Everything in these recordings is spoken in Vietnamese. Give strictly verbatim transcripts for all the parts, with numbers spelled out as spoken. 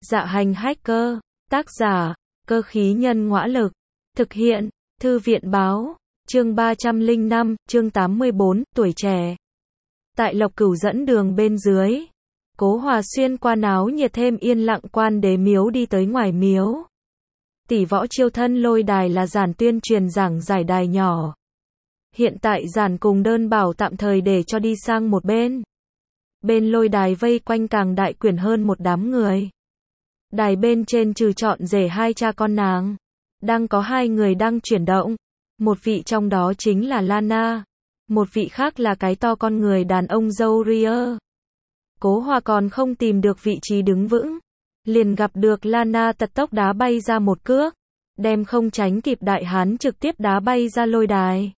Dạ hành hacker, tác giả, cơ khí nhân ngõa lực, thực hiện, thư viện báo, chương ba trăm lẻ năm, chương tám mươi bốn, tuổi trẻ. Tại Lộc Cửu dẫn đường bên dưới, Cố Hòa xuyên qua náo nhiệt thêm yên lặng quan đế miếu đi tới ngoài miếu. Tỷ võ chiêu thân lôi đài là giản tuyên truyền giảng giải đài nhỏ. Hiện tại giản cùng đơn bảo tạm thời để cho đi sang một bên. Bên lôi đài vây quanh càng đại quyển hơn một đám người. Đài bên trên trừ chọn rể hai cha con nàng, đang có hai người đang chuyển động. Một vị trong đó chính là Lana, một vị khác là cái to con người đàn ông dâu ria. Cố Hòa còn không tìm được vị trí đứng vững, liền gặp được Lana tật tốc đá bay ra một cước, đem không tránh kịp đại hán trực tiếp đá bay ra lôi đài.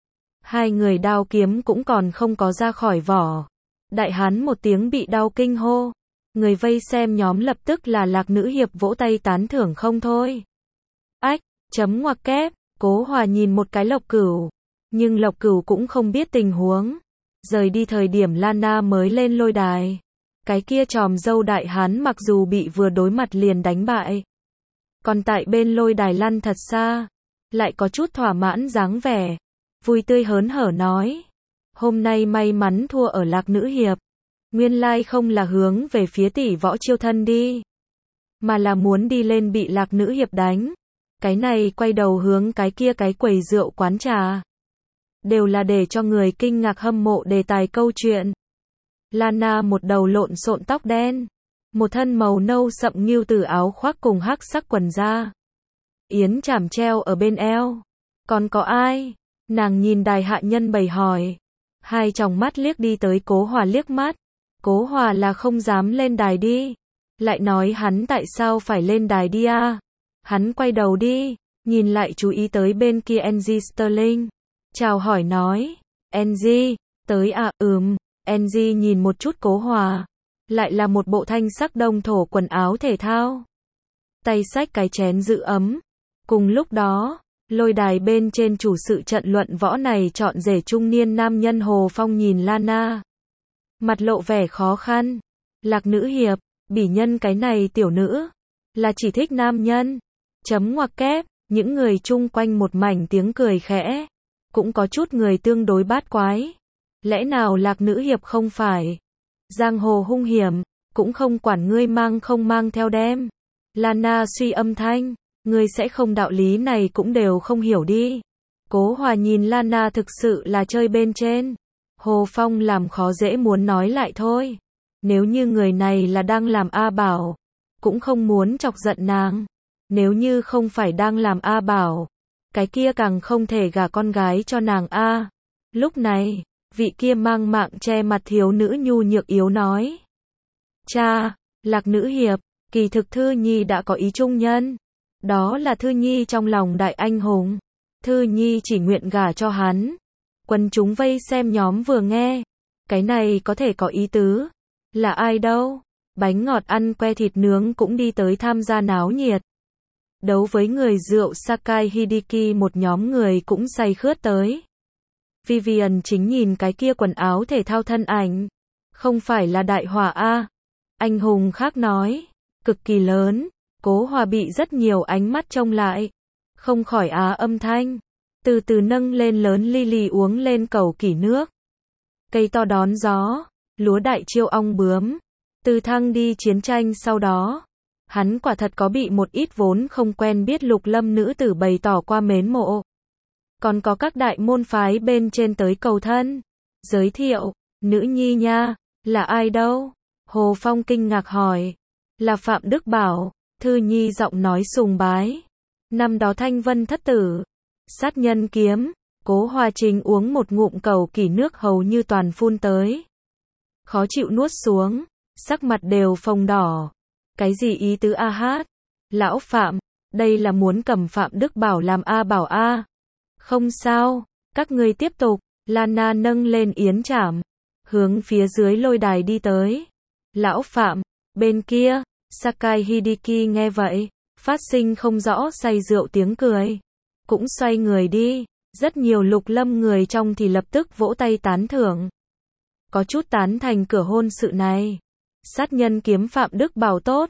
Hai người đao kiếm cũng còn không có ra khỏi vỏ. Đại hán một tiếng bị đau kinh hô. Người vây xem nhóm lập tức là Lạc Nữ Hiệp vỗ tay tán thưởng không thôi. Ách, chấm ngoặc kép, Cố Hòa nhìn một cái Lộc Cửu. Nhưng Lộc Cửu cũng không biết tình huống. Rời đi thời điểm Lana mới lên lôi đài. Cái kia tròm dâu đại hán mặc dù bị vừa đối mặt liền đánh bại. Còn tại bên lôi đài lăn thật xa. Lại có chút thỏa mãn dáng vẻ. Vui tươi hớn hở nói. Hôm nay may mắn thua ở Lạc Nữ Hiệp. Nguyên lai không là hướng về phía tỷ võ chiêu thân đi. Mà là muốn đi lên bị Lạc Nữ Hiệp đánh. Cái này quay đầu hướng cái kia cái quầy rượu quán trà. Đều là để cho người kinh ngạc hâm mộ đề tài câu chuyện. Lana một đầu lộn xộn tóc đen. Một thân màu nâu sậm nghưu từ áo khoác cùng hắc sắc quần da. Yến chảm treo ở bên eo. Còn có ai? Nàng nhìn đài hạ nhân bày hỏi. Hai tròng mắt liếc đi tới Cố Hòa liếc mắt. Cố Hòa là không dám lên đài đi. Lại nói hắn tại sao phải lên đài đi à? Hắn quay đầu đi, nhìn lại chú ý tới bên kia Angie Sterling. Chào hỏi nói, Angie, tới à, ừm. Angie nhìn một chút Cố Hòa. Lại là một bộ thanh sắc đồng thổ quần áo thể thao. Tay xách cái chén giữ ấm. Cùng lúc đó, lôi đài bên trên chủ sự trận luận võ này chọn rể trung niên nam nhân Hồ Phong nhìn Lana. Mặt lộ vẻ khó khăn. Lạc Nữ Hiệp, bỉ nhân cái này tiểu nữ. Là chỉ thích nam nhân. Chấm ngoặc kép, những người chung quanh một mảnh tiếng cười khẽ. Cũng có chút người tương đối bát quái. Lẽ nào Lạc Nữ Hiệp không phải? Giang hồ hung hiểm, cũng không quản ngươi mang không mang theo đem. Lana suy âm thanh, ngươi sẽ không đạo lý này cũng đều không hiểu đi. Cố Hòa nhìn Lana thực sự là chơi bên trên. Hồ Phong làm khó dễ muốn nói lại thôi. Nếu như người này là đang làm A Bảo, cũng không muốn chọc giận nàng. Nếu như không phải đang làm A Bảo, cái kia càng không thể gả con gái cho nàng A. Lúc này, vị kia mang mạng che mặt thiếu nữ nhu nhược yếu nói. Cha, Lạc Nữ Hiệp, kỳ thực Thư Nhi đã có ý trung nhân. Đó là Thư Nhi trong lòng đại anh hùng. Thư Nhi chỉ nguyện gả cho hắn. Quần chúng vây xem nhóm vừa nghe. Cái này có thể có ý tứ. Là ai đâu? Bánh ngọt ăn que thịt nướng cũng đi tới tham gia náo nhiệt. Đấu với người rượu Sakai Hideki một nhóm người cũng say khướt tới. Vivian chính nhìn cái kia quần áo thể thao thân ảnh. Không phải là đại hỏa A. Anh hùng khác nói. Cực kỳ lớn. Cố Hòa bị rất nhiều ánh mắt trông lại. Không khỏi á âm thanh. Từ từ nâng lên lớn ly ly uống lên cầu kỷ nước. Cây to đón gió. Lúa đại chiêu ong bướm. Từ thăng đi chiến tranh sau đó. Hắn quả thật có bị một ít vốn không quen biết Lục Lâm nữ tử bày tỏ qua mến mộ. Còn có các đại môn phái bên trên tới cầu thân. Giới thiệu, nữ nhi nha, là ai đâu? Hồ Phong kinh ngạc hỏi. Là Phạm Đức Bảo. Thư Nhi giọng nói sùng bái. Năm đó Thanh Vân thất tử. Sát nhân kiếm. Cố Hòa Trình uống một ngụm cầu kỷ nước hầu như toàn phun tới. Khó chịu nuốt xuống. Sắc mặt đều phồng đỏ. Cái gì ý tứ a hát? Lão Phạm, đây là muốn cầm Phạm Đức Bảo làm A Bảo A. Không sao, các ngươi tiếp tục. Lana nâng lên yến chảm. Hướng phía dưới lôi đài đi tới. Lão Phạm, bên kia. Sakai Hideki nghe vậy. Phát sinh không rõ say rượu tiếng cười. Cũng xoay người đi. Rất nhiều Lục Lâm người trong thì lập tức vỗ tay tán thưởng. Có chút tán thành cửa hôn sự này. Sát nhân kiếm Phạm Đức Bảo tốt.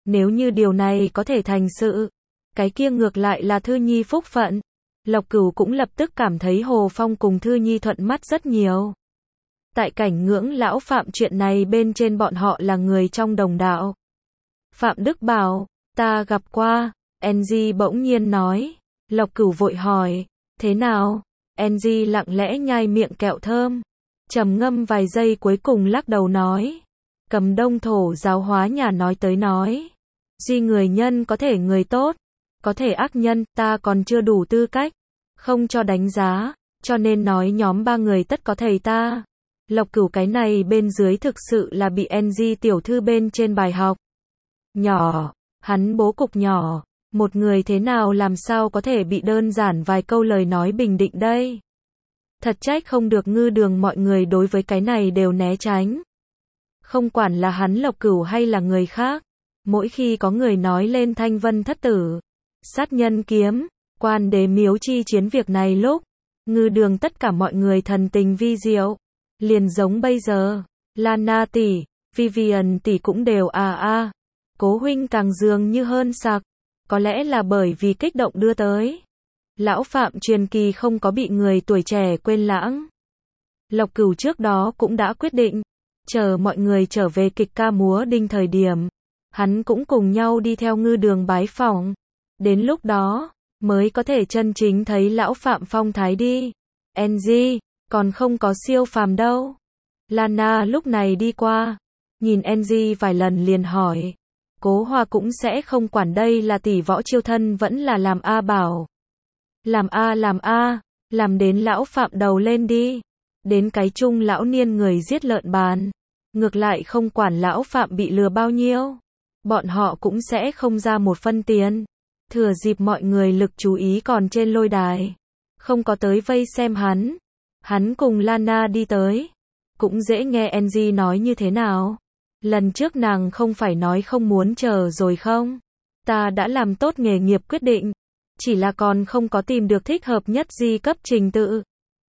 Nếu như điều này có thể thành sự, cái kia ngược lại là Thư Nhi phúc phận. Lộc Cửu cũng lập tức cảm thấy Hồ Phong cùng Thư Nhi thuận mắt rất nhiều. Tại cảnh ngưỡng lão Phạm chuyện này bên trên bọn họ là người trong đồng đạo. Phạm Đức bảo, ta gặp qua, Angie bỗng nhiên nói. Lộc Cửu vội hỏi, thế nào? Angie lặng lẽ nhai miệng kẹo thơm, trầm ngâm vài giây cuối cùng lắc đầu nói. Cầm Đông Thổ giáo hóa nhà nói tới nói. Duy người nhân có thể người tốt, có thể ác nhân, ta còn chưa đủ tư cách, không cho đánh giá, cho nên nói nhóm ba người tất có thầy ta. Lộc Cửu cái này bên dưới thực sự là bị Angie tiểu thư bên trên bài học. Nhỏ, hắn bố cục nhỏ, một người thế nào làm sao có thể bị đơn giản vài câu lời nói bình định đây. Thật trách không được Ngư Đường mọi người đối với cái này đều né tránh. Không quản là hắn Lộc Cửu hay là người khác, mỗi khi có người nói lên Thanh Vân thất tử, sát nhân kiếm, quan đế miếu chi chiến việc này lúc, Ngư Đường tất cả mọi người thần tình vi diệu, liền giống bây giờ, Lana tỷ, Vivian tỷ cũng đều à à, Cố huynh càng dường như hơn sặc, có lẽ là bởi vì kích động đưa tới. Lão Phạm truyền kỳ không có bị người tuổi trẻ quên lãng. Lộc Cửu trước đó cũng đã quyết định, chờ mọi người trở về kịch ca múa đinh thời điểm, hắn cũng cùng nhau đi theo Ngư Đường bái phỏng. Đến lúc đó, mới có thể chân chính thấy lão Phạm phong thái đi. Angie, còn không có siêu phàm đâu. Lana lúc này đi qua, nhìn Angie vài lần liền hỏi. Cố Hoa cũng sẽ không quản đây là tỷ võ chiêu thân vẫn là làm A bảo. Làm A làm A, làm đến lão Phạm đầu lên đi. Đến cái chung lão niên người giết lợn bán. Ngược lại không quản lão Phạm bị lừa bao nhiêu. Bọn họ cũng sẽ không ra một phân tiền. Thừa dịp mọi người lực chú ý còn trên lôi đài. Không có tới vây xem hắn. Hắn cùng Lana đi tới. Cũng dễ nghe Angie nói như thế nào. Lần trước nàng không phải nói không muốn chờ rồi không? Ta đã làm tốt nghề nghiệp quyết định. Chỉ là còn không có tìm được thích hợp nhất di cấp trình tự.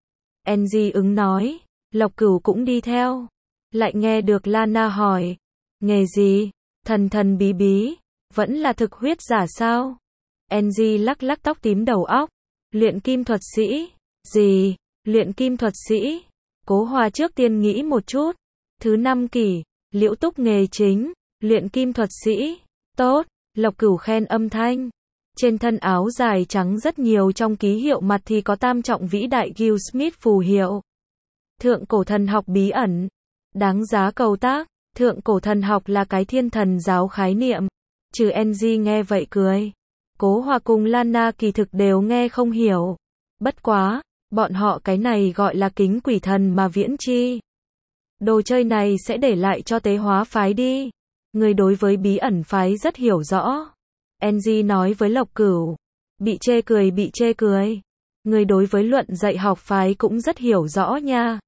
Angie ứng nói. Lộc Cửu cũng đi theo. Lại nghe được Lana hỏi. Nghề gì? Thần thần bí bí. Vẫn là thực huyết giả sao? Angie lắc lắc tóc tím đầu óc. Luyện kim thuật sĩ. Gì? Luyện kim thuật sĩ? Cố Hoa trước tiên nghĩ một chút. Thứ năm kỳ. Liễu Túc nghề chính. Luyện kim thuật sĩ. Tốt. Lộc Cửu khen âm thanh. Trên thân áo dài trắng rất nhiều trong ký hiệu mặt thì có tam trọng vĩ đại Gil Smith phù hiệu. Thượng cổ thần học bí ẩn. Đáng giá cầu tác. Thượng cổ thần học là cái thiên thần giáo khái niệm. Trừ Angie nghe vậy cười. Cố Hoa cùng Lana kỳ thực đều nghe không hiểu. Bất quá, bọn họ cái này gọi là kính quỷ thần mà viễn chi. Đồ chơi này sẽ để lại cho tế hóa phái đi. Người đối với bí ẩn phái rất hiểu rõ. Angie nói với Lộc Cửu. Bị chê cười bị chê cười. Người đối với luận dạy học phái cũng rất hiểu rõ nha.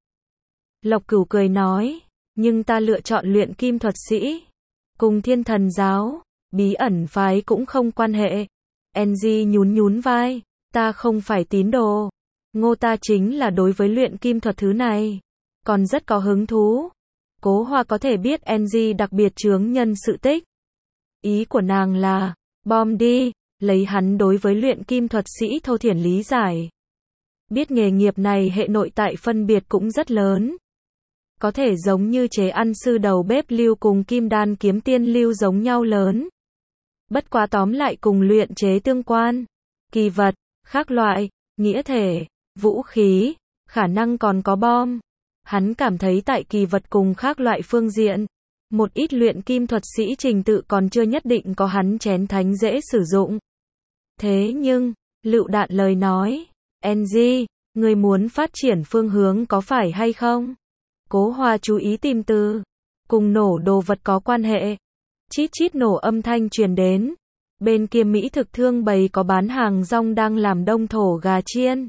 Lộc Cửu cười nói. Nhưng ta lựa chọn luyện kim thuật sĩ. Cùng thiên thần giáo, bí ẩn phái cũng không quan hệ. Angie nhún nhún vai. Ta không phải tín đồ. Ngô ta chính là đối với luyện kim thuật thứ này. Còn rất có hứng thú. Cố Hoa có thể biết Angie đặc biệt chướng nhân sự tích. Ý của nàng là, bom đi, lấy hắn đối với luyện kim thuật sĩ thô thiển lý giải. Biết nghề nghiệp này hệ nội tại phân biệt cũng rất lớn. Có thể giống như chế ăn sư đầu bếp lưu cùng kim đan kiếm tiên lưu giống nhau lớn. Bất quá tóm lại cùng luyện chế tương quan. Kỳ vật, khác loại, nghĩa thể, vũ khí, khả năng còn có bom. Hắn cảm thấy tại kỳ vật cùng khác loại phương diện, một ít luyện kim thuật sĩ trình tự còn chưa nhất định có hắn chén thánh dễ sử dụng. Thế nhưng, lựu đạn lời nói, Angie, người muốn phát triển phương hướng có phải hay không? Cố Hoa chú ý tìm từ, cùng nổ đồ vật có quan hệ. Chít chít nổ âm thanh truyền đến. Bên kia Mỹ thực thương bày có bán hàng rong đang làm đông thổ gà chiên.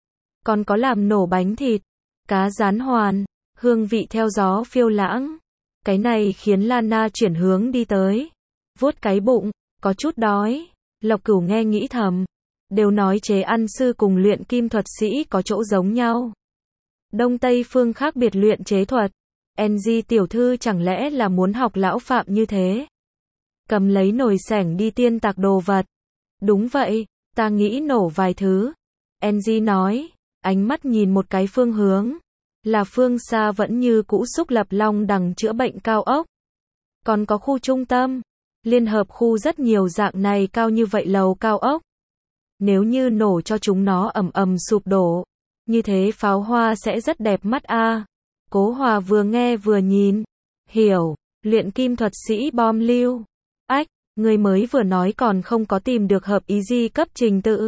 Còn có làm nổ bánh thịt, cá rán hoàn, hương vị theo gió phiêu lãng. Cái này khiến Lana chuyển hướng đi tới. Vuốt cái bụng, có chút đói. Lộc Cửu nghe nghĩ thầm. Đều nói chế ăn sư cùng luyện kim thuật sĩ có chỗ giống nhau. Đông Tây phương khác biệt luyện chế thuật. Angie tiểu thư chẳng lẽ là muốn học lão Phạm như thế? cầm lấy nồi xẻng đi tiên tạc đồ vật. Đúng vậy, ta nghĩ nổ vài thứ. Enzy nói, ánh mắt nhìn một cái phương hướng. Là phương xa vẫn như cũ xúc lập long đằng chữa bệnh cao ốc. Còn có khu trung tâm, liên hợp khu rất nhiều dạng này cao như vậy lầu cao ốc. Nếu như nổ cho chúng nó ầm ầm sụp đổ, như thế pháo hoa sẽ rất đẹp mắt a. Cố Hòa vừa nghe vừa nhìn. Hiểu, luyện kim thuật sĩ bom lưu. Ách, người mới vừa nói còn không có tìm được hợp ý di cấp trình tự.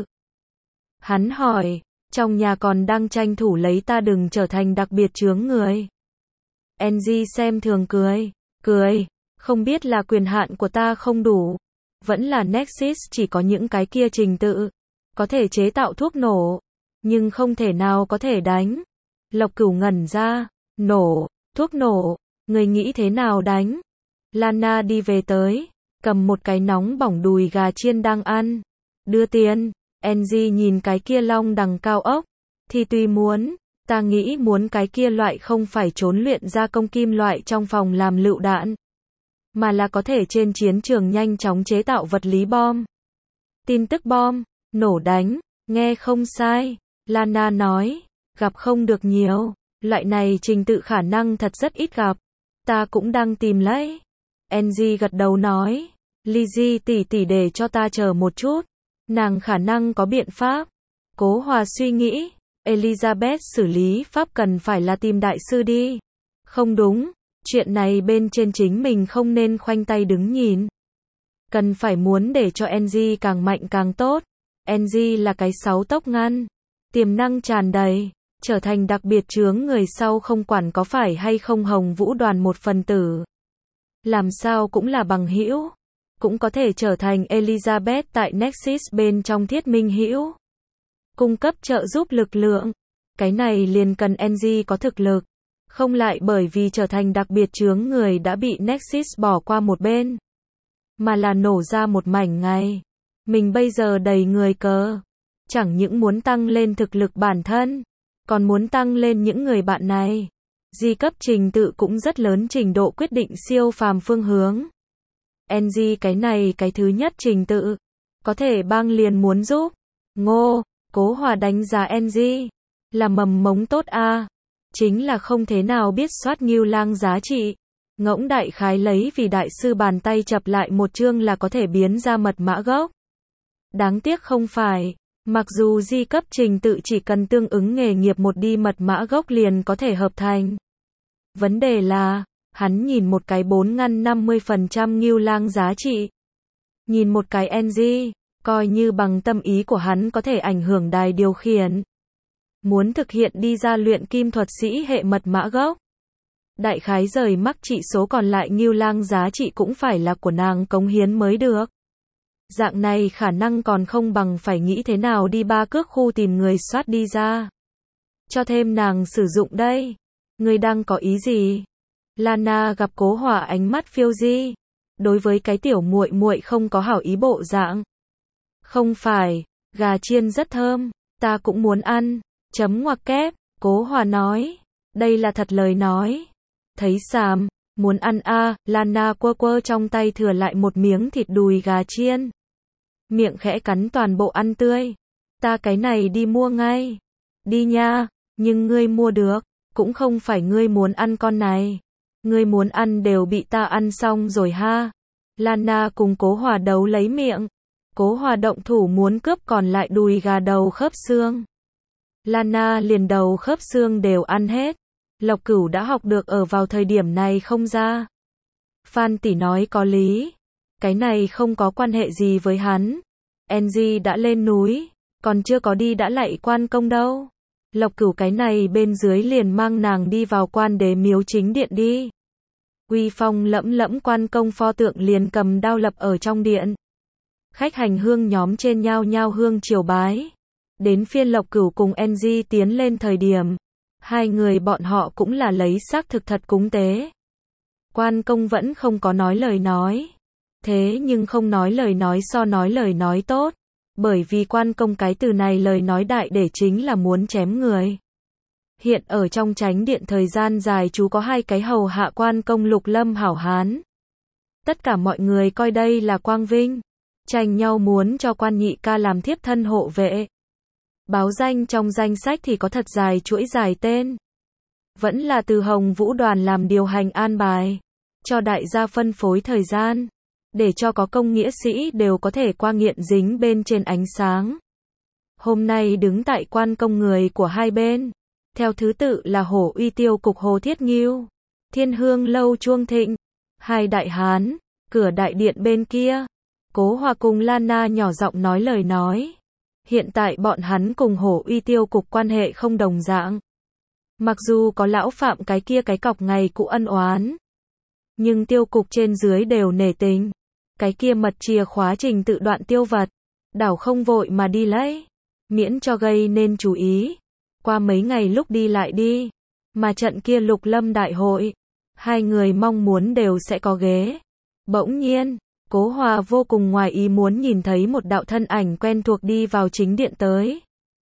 Hắn hỏi, trong nhà còn đang tranh thủ lấy ta đừng trở thành đặc biệt chướng người. Enzy xem thường cười, cười, không biết là quyền hạn của ta không đủ, vẫn là Nexus chỉ có những cái kia trình tự, có thể chế tạo thuốc nổ, nhưng không thể nào có thể đánh. Lộc Cửu ngẩn ra, nổ, thuốc nổ, người nghĩ thế nào đánh? Lana đi về tới, cầm một cái nóng bỏng đùi gà chiên đang ăn, đưa tiền. Enzy nhìn cái kia long đằng cao ốc, thì tùy muốn, ta nghĩ muốn cái kia loại không phải trốn luyện gia công kim loại trong phòng làm lựu đạn, mà là có thể trên chiến trường nhanh chóng chế tạo vật lý bom. Tin tức bom, nổ đánh, nghe không sai, Lana nói, gặp không được nhiều, loại này trình tự khả năng thật rất ít gặp, ta cũng đang tìm lấy. Enzy gật đầu nói, Lizzie tỷ tỷ để cho ta chờ một chút. Nàng khả năng có biện pháp. Cố Hòa suy nghĩ, Elizabeth xử lý pháp cần phải là tìm đại sư đi. Không đúng, chuyện này bên trên chính mình không nên khoanh tay đứng nhìn. Cần phải muốn để cho Enzy càng mạnh càng tốt. Enzy là cái sáu tốc ngăn, tiềm năng tràn đầy, trở thành đặc biệt chướng người sau không quản có phải hay không Hồng Vũ đoàn một phần tử. Làm sao cũng là bằng hữu. Cũng có thể trở thành Elizabeth tại Nexus bên trong thiết minh hữu. Cung cấp trợ giúp lực lượng. Cái này liền cần Enzy có thực lực. Không lại bởi vì trở thành đặc biệt chướng người đã bị Nexus bỏ qua một bên. Mà là nổ ra một mảnh ngày. Mình bây giờ đầy người cờ. Chẳng những muốn tăng lên thực lực bản thân. Còn muốn tăng lên những người bạn này. Di cấp trình tự cũng rất lớn trình độ quyết định siêu phàm phương hướng. Enzy cái này cái thứ nhất trình tự. Có thể bang liền muốn giúp. Ngô, Cố Hòa đánh giá Enzy. Là mầm mống tốt a à. Chính là không thế nào biết soát Ngưu Lang giá trị. Ngỗng đại khái lấy vì đại sư bàn tay chập lại một chương là có thể biến ra mật mã gốc. Đáng tiếc không phải. Mặc dù di cấp trình tự chỉ cần tương ứng nghề nghiệp một đi mật mã gốc liền có thể hợp thành. Vấn đề là, hắn nhìn một cái bốn ngăn năm mươi phần trăm Ngưu Lang giá trị. Nhìn một cái Enzy, coi như bằng tâm ý của hắn có thể ảnh hưởng đài điều khiển. Muốn thực hiện đi ra luyện kim thuật sĩ hệ mật mã gốc. Đại khái rời mắc trị số còn lại Ngưu Lang giá trị cũng phải là của nàng cống hiến mới được. Dạng này khả năng còn không bằng phải nghĩ thế nào đi ba cước khu tìm người soát đi ra. Cho thêm nàng sử dụng đây. Người đang có ý gì? Lana gặp Cố Hòa ánh mắt phiêu di. Đối với cái tiểu muội muội không có hảo ý bộ dạng. Không phải, gà chiên rất thơm, ta cũng muốn ăn. Chấm ngoặc kép, Cố Hòa nói. Đây là thật lời nói. Thấy xàm, muốn ăn a à, Lana quơ quơ trong tay thừa lại một miếng thịt đùi gà chiên. Miệng khẽ cắn toàn bộ ăn tươi. Ta cái này đi mua ngay. Đi nha, nhưng ngươi mua được, cũng không phải ngươi muốn ăn con này. Ngươi muốn ăn đều bị ta ăn xong rồi ha. Lana cùng Cố Hòa đấu lấy miệng. Cố Hòa động thủ muốn cướp còn lại đùi gà đầu khớp xương. Lana liền đầu khớp xương đều ăn hết. Lộc Cửu đã học được ở vào thời điểm này không ra. Phan tỷ nói có lý. Cái này không có quan hệ gì với hắn. Enzy đã lên núi, còn chưa có đi đã lạy quan công đâu. Lộc Cửu cái này bên dưới liền mang nàng đi vào quan đế miếu chính điện đi. Uy phong lẫm lẫm quan công pho tượng liền cầm đao lập ở trong điện. Khách hành hương nhóm trên nhao nhao hương triều bái. Đến phiên Lộc Cửu cùng Enzy tiến lên thời điểm. Hai người bọn họ cũng là lấy xác thực thật cúng tế. Quan công vẫn không có nói lời nói. Thế nhưng không nói lời nói so nói lời nói tốt. Bởi vì quan công cái từ này lời nói đại để chính là muốn chém người. Hiện ở trong chánh điện thời gian dài chú có hai cái hầu hạ quan công lục lâm hảo hán. Tất cả mọi người coi đây là quang vinh, tranh nhau muốn cho quan nhị ca làm thiếp thân hộ vệ. Báo danh trong danh sách thì có thật dài chuỗi dài tên. Vẫn là từ Hồng Vũ đoàn làm điều hành an bài, cho đại gia phân phối thời gian, để cho có công nghĩa sĩ đều có thể qua nghiện dính bên trên ánh sáng. Hôm nay đứng tại quan công người của hai bên, theo thứ tự là Hổ Uy Tiêu cục Hồ Thiết Ngưu, Thiên Hương lâu Chuông Thịnh, hai đại hán, cửa đại điện bên kia. Cố Hòa cùng Lan Na nhỏ giọng nói lời nói. Hiện tại bọn hắn cùng Hổ Uy Tiêu cục quan hệ không đồng dạng. Mặc dù có lão Phạm cái kia cái cọc ngày cũ ân oán, nhưng tiêu cục trên dưới đều nể tình. Cái kia mật chìa khóa trình tự đoạn tiêu vật, đảo không vội mà đi lấy, miễn cho gây nên chú ý. Qua mấy ngày lúc đi lại đi, mà trận kia Lục Lâm đại hội, hai người mong muốn đều sẽ có ghế. Bỗng nhiên, Cố Hòa vô cùng ngoài ý muốn nhìn thấy một đạo thân ảnh quen thuộc đi vào chính điện tới.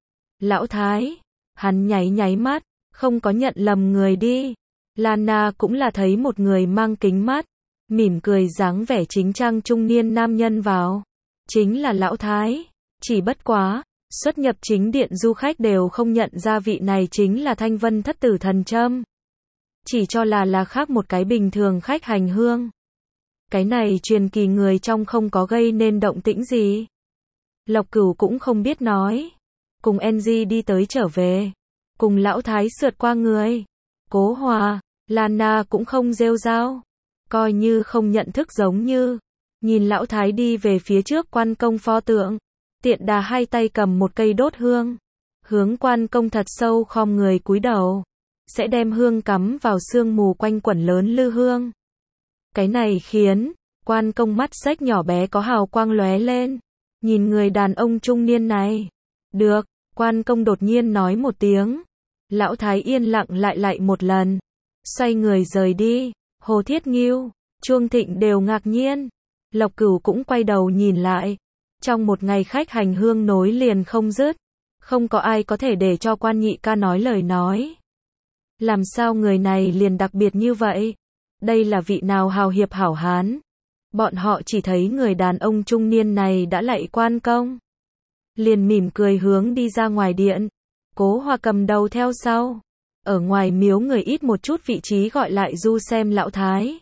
Lão Thái, hắn nháy nháy mắt, không có nhận lầm người đi. Lan Na cũng là thấy một người mang kính mắt, mỉm cười dáng vẻ chính trang trung niên nam nhân vào. Chính là Lão Thái, chỉ bất quá, xuất nhập chính điện du khách đều không nhận ra vị này chính là Thanh Vân thất tử thần châm. Chỉ cho là là khác một cái bình thường khách hành hương. Cái này truyền kỳ người trong không có gây nên động tĩnh gì. Lộc Cửu cũng không biết nói. Cùng Enzy đi tới trở về. Cùng Lão Thái sượt qua người. Cố Hòa, Lan Na cũng không rêu rao. Coi như không nhận thức giống như. Nhìn Lão Thái đi về phía trước quan công pho tượng. Tiện đà hai tay cầm một cây đốt hương. Hướng quan công thật sâu khom người cúi đầu. Sẽ đem hương cắm vào sương mù quanh quẩn lớn lư hương. Cái này khiến quan công mắt xếch nhỏ bé có hào quang lóe lên. Nhìn người đàn ông trung niên này. Được, quan công đột nhiên nói một tiếng. Lão Thái yên lặng lại lại một lần. Xoay người rời đi. Hồ Thiết Ngưu, Chuông Thịnh đều ngạc nhiên. Lộc Cửu cũng quay đầu nhìn lại. Trong một ngày khách hành hương nối liền không dứt. Không có ai có thể để cho quan nhị ca nói lời nói. Làm sao người này liền đặc biệt như vậy? Đây là vị nào hào hiệp hảo hán? Bọn họ chỉ thấy người đàn ông trung niên này đã lạy quan công. Liền mỉm cười hướng đi ra ngoài điện. Cố Hòa cầm đầu theo sau. Ở ngoài miếu người ít một chút vị trí gọi lại du xem Lão Thái.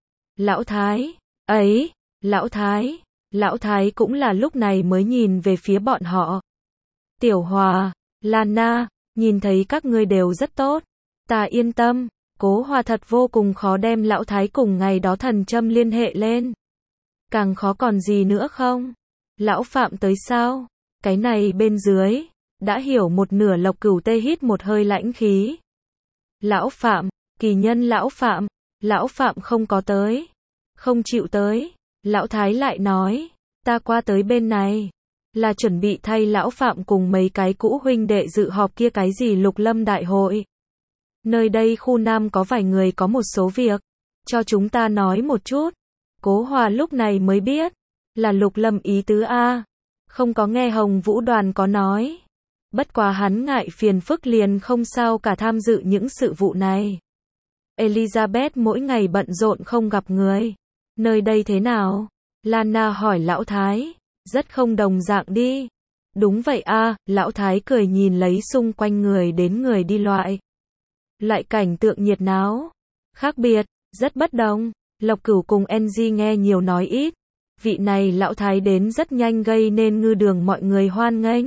Lão Thái, ấy, Lão Thái, Lão Thái cũng là lúc này mới nhìn về phía bọn họ. Tiểu Hòa, Lan Na, nhìn thấy các ngươi đều rất tốt. Ta yên tâm. Cố Hòa thật vô cùng khó đem Lão Thái cùng ngày đó thần châm liên hệ lên. Càng khó còn gì nữa không? Lão Phạm tới sao? Cái này bên dưới, đã hiểu một nửa. Lộc Cửu tê hít một hơi lãnh khí. Lão Phạm, kỳ nhân Lão Phạm, Lão Phạm không có tới. Không chịu tới. Lão Thái lại nói, ta qua tới bên này. Là chuẩn bị thay Lão Phạm cùng mấy cái cũ huynh đệ dự họp kia cái gì Lục Lâm đại hội. Nơi đây khu Nam có vài người có một số việc, cho chúng ta nói một chút. Cố Hòa lúc này mới biết, là Lục Lâm ý tứ A. Không có nghe Hồng Vũ đoàn có nói. Bất quá hắn ngại phiền phức liền không sao cả tham dự những sự vụ này. Elizabeth mỗi ngày bận rộn không gặp người. Nơi đây thế nào? Lan Na hỏi Lão Thái. Rất không đồng dạng đi. Đúng vậy a, Lão Thái cười nhìn lấy xung quanh người đến người đi loại. Lại cảnh tượng nhiệt náo. Khác biệt, rất bất đồng. Lộc Cửu cùng Enzy nghe nhiều nói ít. Vị này Lão Thái đến rất nhanh gây nên ngư đường mọi người hoan nghênh.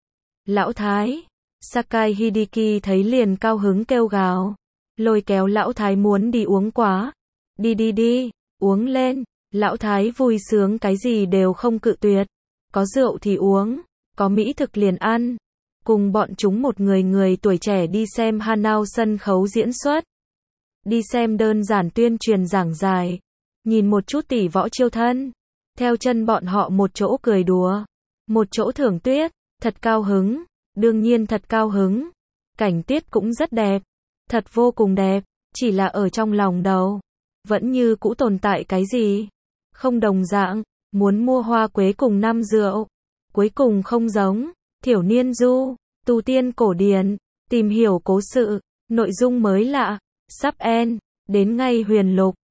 Lão Thái, Sakai Hideki thấy liền cao hứng kêu gào. Lôi kéo Lão Thái muốn đi uống quá. Đi đi đi, uống lên. Lão Thái vui sướng cái gì đều không cự tuyệt. Có rượu thì uống, có mỹ thực liền ăn. Cùng bọn chúng một người người tuổi trẻ đi xem Hanao sân khấu diễn xuất. Đi xem đơn giản tuyên truyền giảng giải. Nhìn một chút tỷ võ chiêu thân. Theo chân bọn họ một chỗ cười đùa. Một chỗ thưởng tuyết. Thật cao hứng. Đương nhiên thật cao hứng. Cảnh tuyết cũng rất đẹp. Thật vô cùng đẹp. Chỉ là ở trong lòng đầu. Vẫn như cũ tồn tại cái gì. Không đồng dạng. Muốn mua hoa quế cùng năm rượu. Cuối cùng không giống. Thiểu niên du. Tu tiên cổ điển. Tìm hiểu cố sự. Nội dung mới lạ. Sắp end. Đến ngay huyền lục.